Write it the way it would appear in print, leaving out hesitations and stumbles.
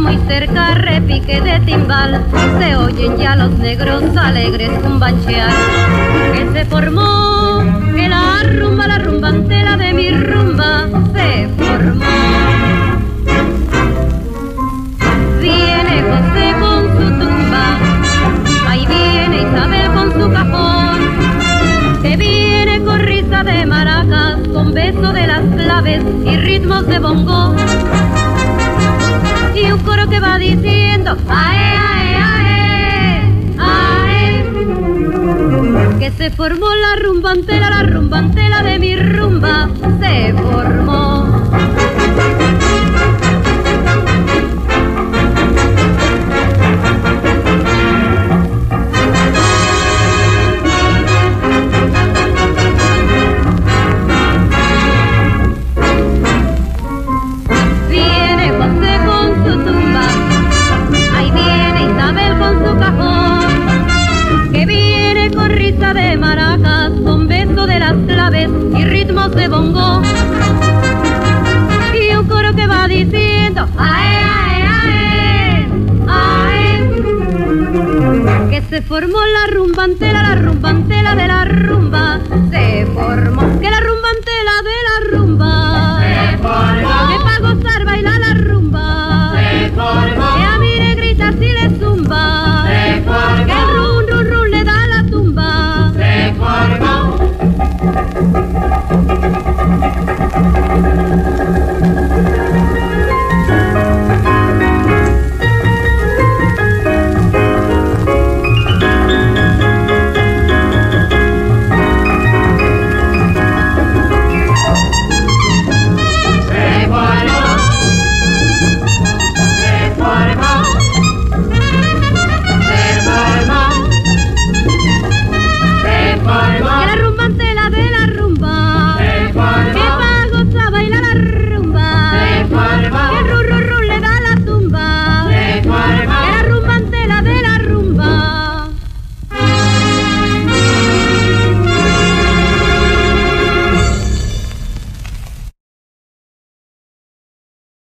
muy cerca, repique de timbal, se oyen ya los negros alegres cumbanchear. Que se formó, que la rumbantera de mi rumba se formó. Viene José con su tumba, ahí viene Isabel con su cajón, que viene con risa de maracas, con beso de las claves y ritmos de bongo. Y un coro que va diciendo ae, ae, ae, ae. Que se formó la rumbantera de mi rumba se formó. De maracas, con beso de las claves y ritmos de bongo. Y un coro que va diciendo ae, ae, ae, ae. Que se formó la rumbantera de la rumba se formó. Que